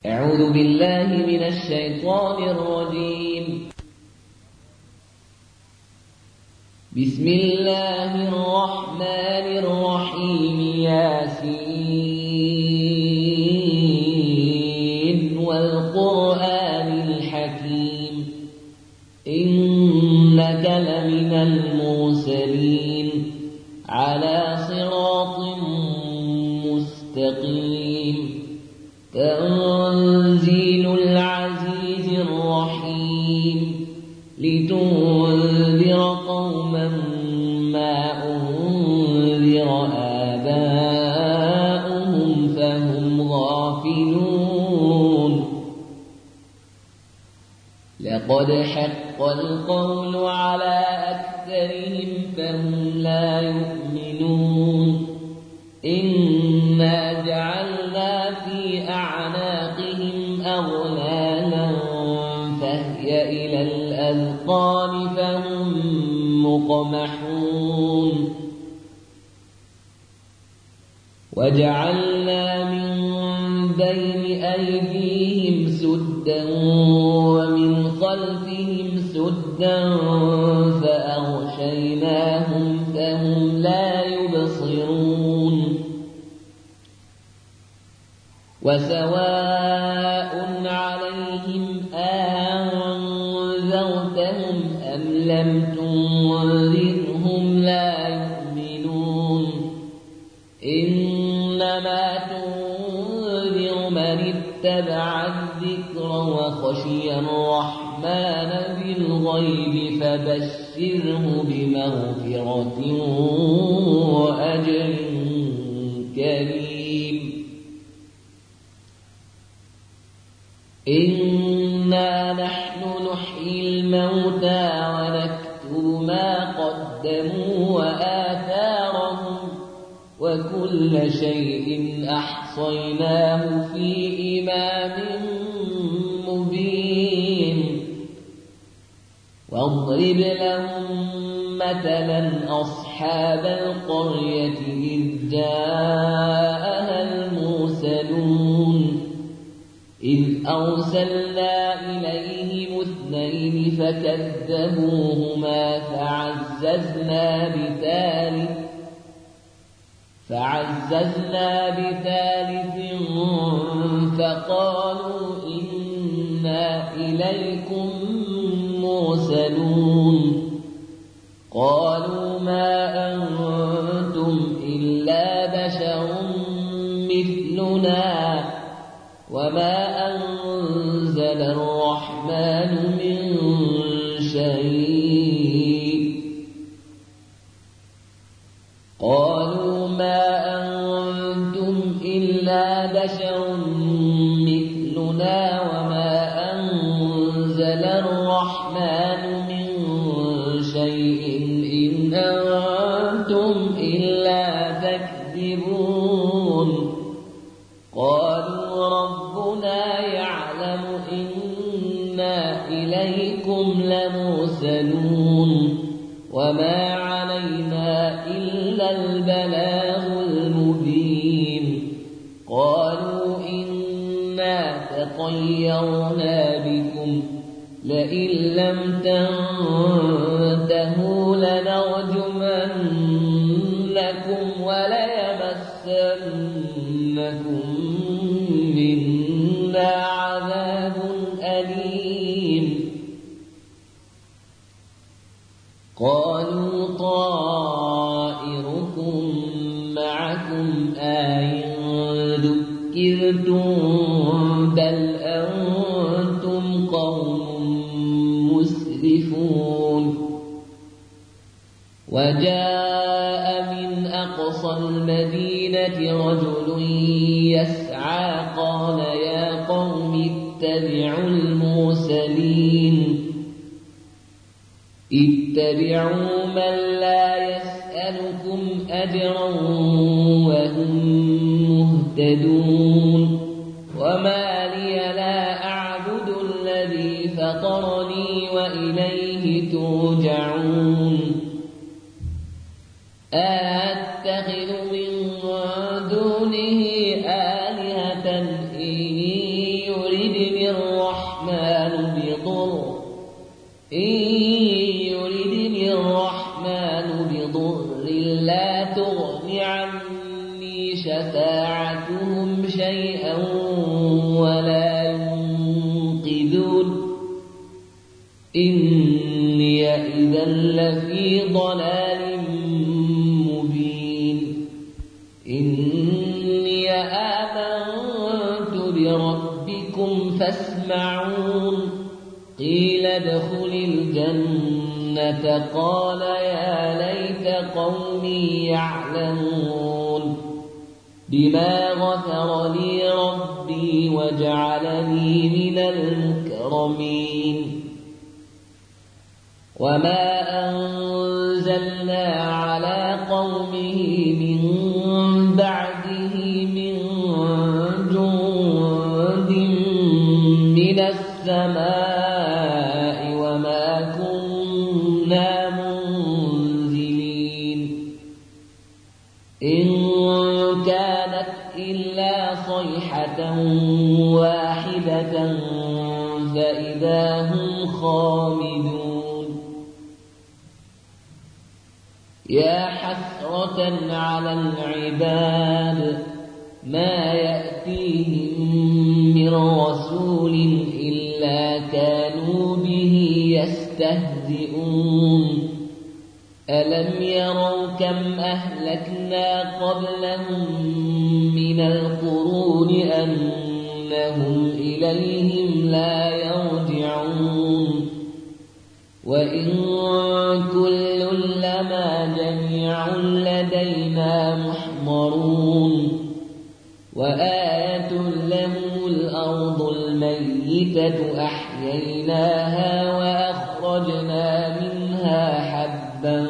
أعوذ بالله من الشيطان الرجيم. بسم الله الرحمن الرحيم. ياسين والقرآن الحكيم إنك لمن المرسلين على صراط مستقيم. تنزيل العزيز الرحيم لتنذر قوما ما أنذر آباؤهم فهم غافلون. لقد حق القول على أكثرهم فهم لا يؤمنون. إنا جعلنا في أعناقهم أغلالا فهي إلى الأذقان فهم مقمحون. وجعلنا من بين أيديهم سدا ومن خلفهم سدا فأغشيناهم فهم لا يبصرون. وسواء عليهم أنذرتهم أم لم تنذرهم لا يؤمنون. إنما تنذر من اتبع الذكر وخشي الرحمن بالغيب فبشره بمغفرة وأجر كريم. إنا نحن نحيي الموتى ونكتب ما قدموا وآثارهم وكل شيء أحصيناه في إمام مبين. واضرب لهم مثلا أصحاب القرية إذ جاءها المرسلون إذ أرسلنا إليهم اثنين فكذبوهما فعززنا بثالث فقالوا إنا إليكم مرسلون. قالوا ما أنتم إلا بشر مثلنا وما أنزل الرحمن من شيء. قالوا ما أنتم إلا بشر مثلنا وما أنزل الرحمن من شيء إن أنتم إلا تكذبون. قالوا ربنا يعلم إنا إليكم لمرسلون وما علينا إلا البلاغ المبين. قالوا إنا تطيرنا بكم لئن لم تنتهوا لنرجمنكم وليمسنكم منا عذاب أليم. قالوا طائركم معكم أئن ذكرتم بل أنتم قوم مسرفون. وجاء من أقصى المدينة رجل يسعى قال يا قوم اتبعوا المرسلين اتبعوا من لا يسألكم أجرا وهم مهتدون. وما لي لا أعبد الذي فطرني وإليه ترجعون. أتخذ من دونه آلهة إن يردني الرحمن بضر لا تغن عني شفاعتهم شيئا ولا ينقذون إني إذا لفي ضلال مبين إني آمنت بربكم فاسمعون قيل ادخل الجنة قال يا ليت قومي يعلمون بما غفر لي ربي وجعلني من المكرمين وما أنزلنا على قومه من بعده من جند من السماء وما كنا منزلين إن كانت إلا صيحة واحدة فإذا هم خامدون يا حسرة على العباد ما يأتيهم من رسول إلا كانوا به يستهزئون ألم يروا كم أهلكنا قبلهم من القرون أنهم إليهم لا يرجعون وإن كل لما جميع لدينا محضرون وآية لهم الأرض الميتة أحييناها وأخرجنا منها حبا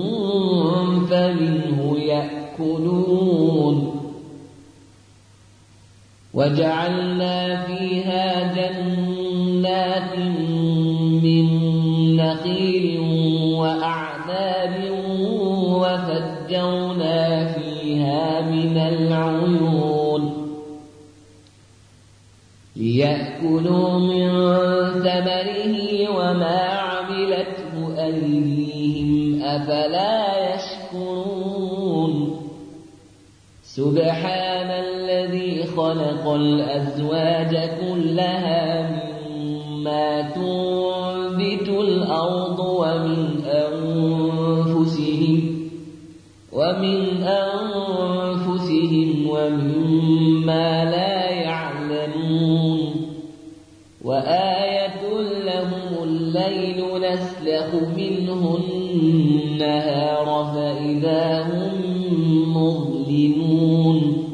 فمنه يأكلون وجعلنا فيها جنات من نخيل وأعناب وفجرنا فيها من العيون ليأكلوا من ثمره وما عملته أيديهم أفلا يشكرون سبحان الذي خلق الأزواج كلها مما تنبت الأرض ومن أنفسهم ومما لا يعلمون وآية لهم الليل نسلخ منه النهار فإذا هم مظلمون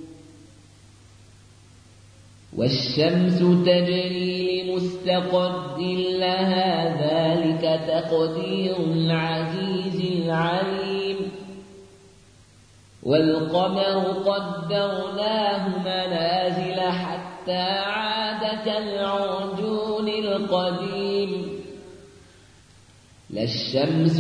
والشمس تجري لمستقر لها ذلك تقدير العزيز العليم والقمر قدرناه منازل حتى عاد كالعرجون القديم لا الشمس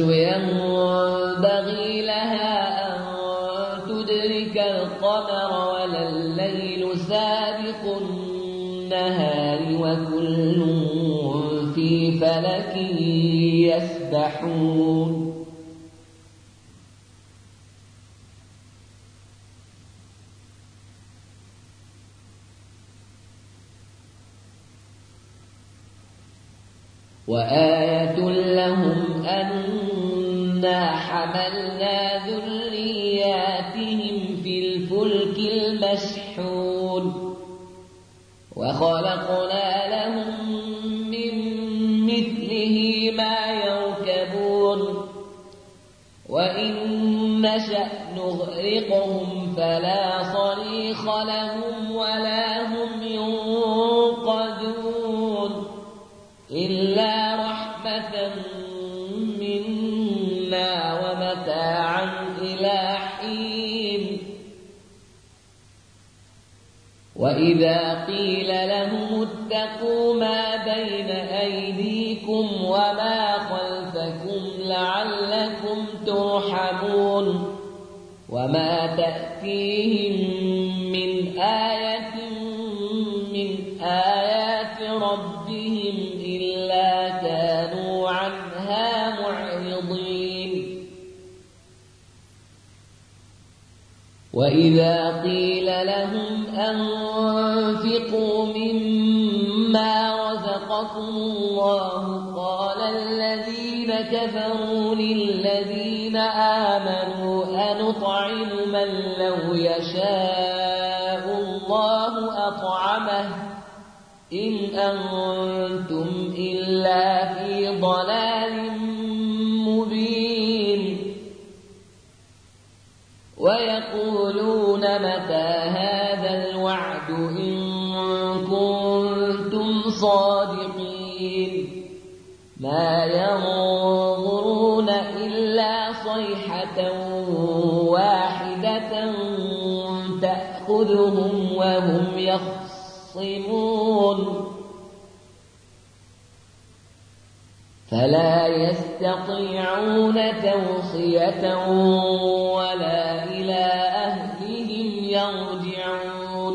ينبغي لها أن تدرك القمر ولا الليل سابق النهار وكل في فلك يسبحون وآية لهم أنا حملنا ذرياتهم في الفلك المشحون وخلقنا لهم من مثله ما يركبون وإن نشأ نغرقهم فلا صريخ لهم ولا هم ينقذون إلا رحمة منا ومتاعا إلى حين وإذا قيل لهم اتقوا ما بين أيديكم وما خلفكم لعلكم ترحمون وما تأتيهم من آية من آيات ربهم إلا كانوا عنها معرضين وإذا قيل لهم أنفقوا مما رزقكم الله قال الذين كفروا للذين آمنوا أنطعم من لو يشاء الله أطعمه إن أنتم إلا في ضلال مبين ويقولون متى هذا الوعد إن كنتم صادقين ما ينظرون إلا صيحة واحدة تأخذهم وهم يخصمون فلا يستطيعون توصية ولا إلى أهلهم يرجعون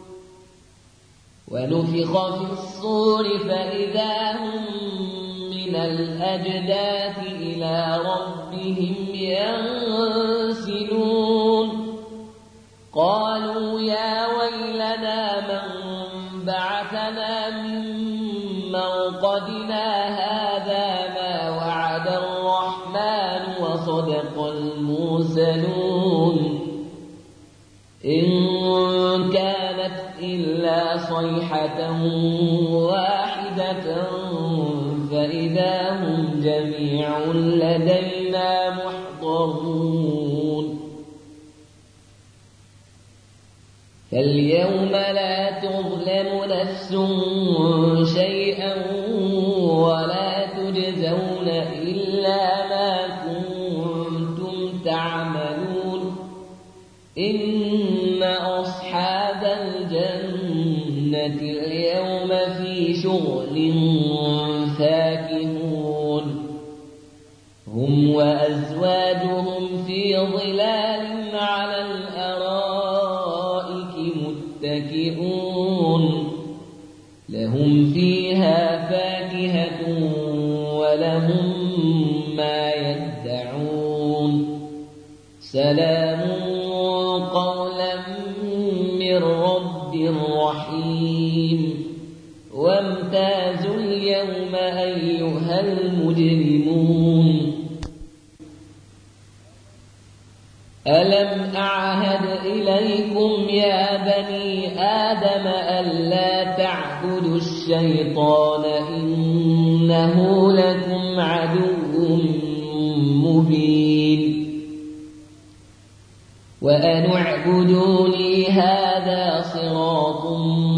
ونفخ في الصور فإذا هم من الأجداث إلى ربهم ينسلون قالوا يا ويلنا من بعثنا من مرقدنا هذا ما وعد الرحمن وصدق المرسلون إن كانت إلا صيحة واحدة فإذا هم جميع لدينا محضرون فاليوم لا تظلم نفس شيئا ولا تجزون إلا ما كنتم تعملون إن أصحاب الجنة اليوم في شغل فاكهون هم وأزواجهم في ظلال على الأرائك متكئون لهم فيها فاكهة ولهم ما يدعون سلام قولا من رب رحيم وامتازوا اليوم أيها المجرمون ألم أعهد إليكم يا بني آدم ألا تعبدوا الشيطان إنه لكم عدو مبين وأن اعبدوني هذا صراط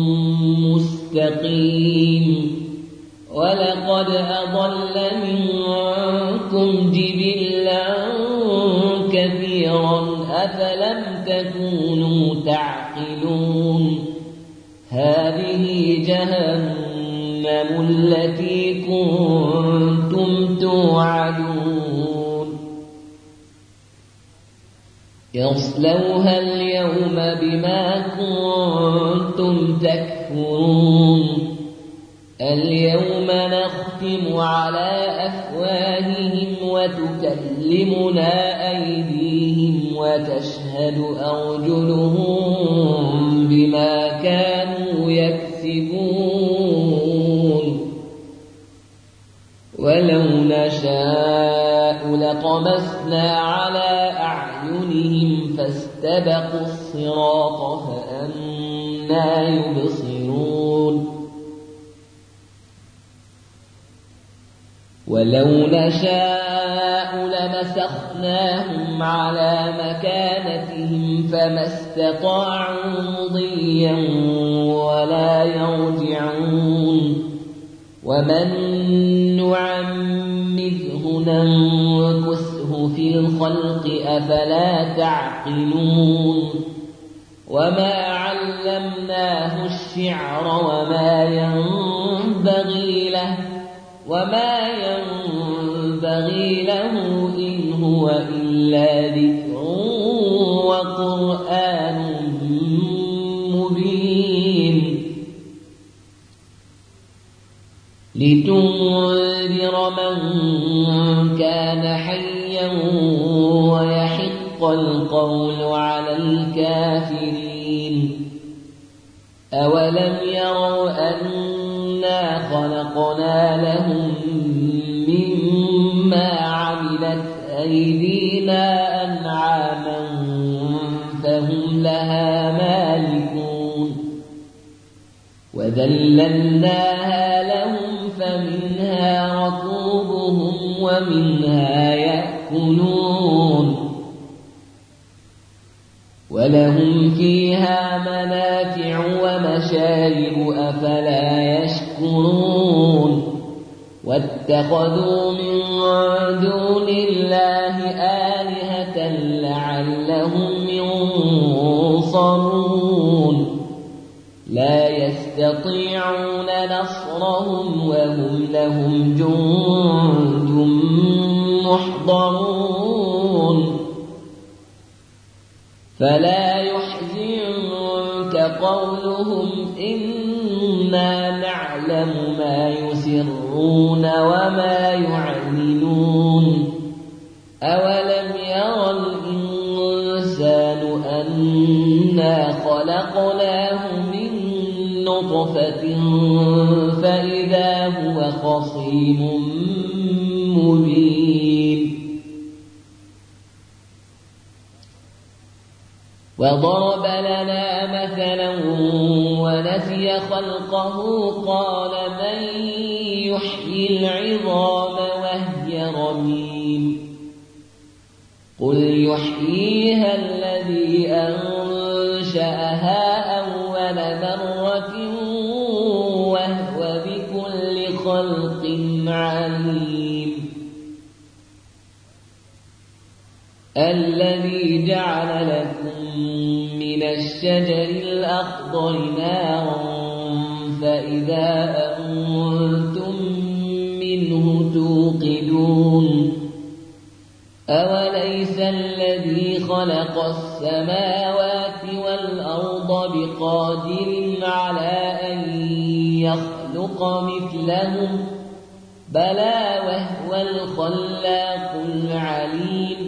مستقيم ولقد أضل منكم جبلا كثيرا أفلم تكونوا تعقلون هذه جهنم التي كنتم توعدون يصلوها اليوم بما كنتم تكفرون اليوم نختم على أفواههم وتكلمنا أيديهم وتشهد أرجلهم بما كانوا يكسبون ولو نشاء لطمسنا على أعينهم فاستبقوا الصراط فأنى يبصرون ولو نشاء لمسخناهم على مكانتهم فما استطاعوا مضيا ولا يرجعون ومن نعمره ننكسه في الخلق أفلا تعقلون وما علمناه الشعر وما ينبغي له إن هو إلا ذكر وقرآن مبين لتنذر من كان حيا ويحق القول على الكافرين أولم يروا أنا خلقنا لهم مما عملت أيدينا أنعاما فهم لها مالكون وذللناها لهم فمنها ركوبهم ومنها يأكلون ولهم فيها منافع ومشارب أفلا يشكرون واتخذوا من دون الله آلهة لعلهم ينصرون لا يستطيعون نصرهم وهم لهم جند محضرون فلا يحزنك قولهم إنا نعلم ما يسرون وما يعلنون أولم يرى الإنسان أنا خلقناه من نطفة فإذا هو خصيم مبين وضرب لنا مثلا ونسي خلقه قال من يحيي العظام وهي رميم قل يحييها الذي أنشأها أول مرة وهو بكل خلق عليم الذي جعل لكم من الشجر الأخضر نارا فإذا أنتم منه توقدون أوليس الذي خلق السماوات والأرض بقادر على أن يخلق مثلهم بلى وهو الخلاق العليم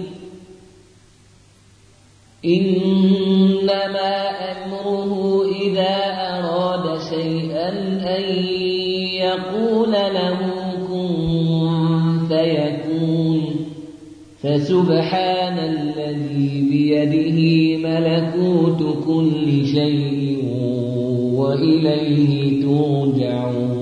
إنما أمره إذا أراد شيئا أن يقول له كن فيكون فسبحان الذي بيده ملكوت كل شيء وإليه ترجعون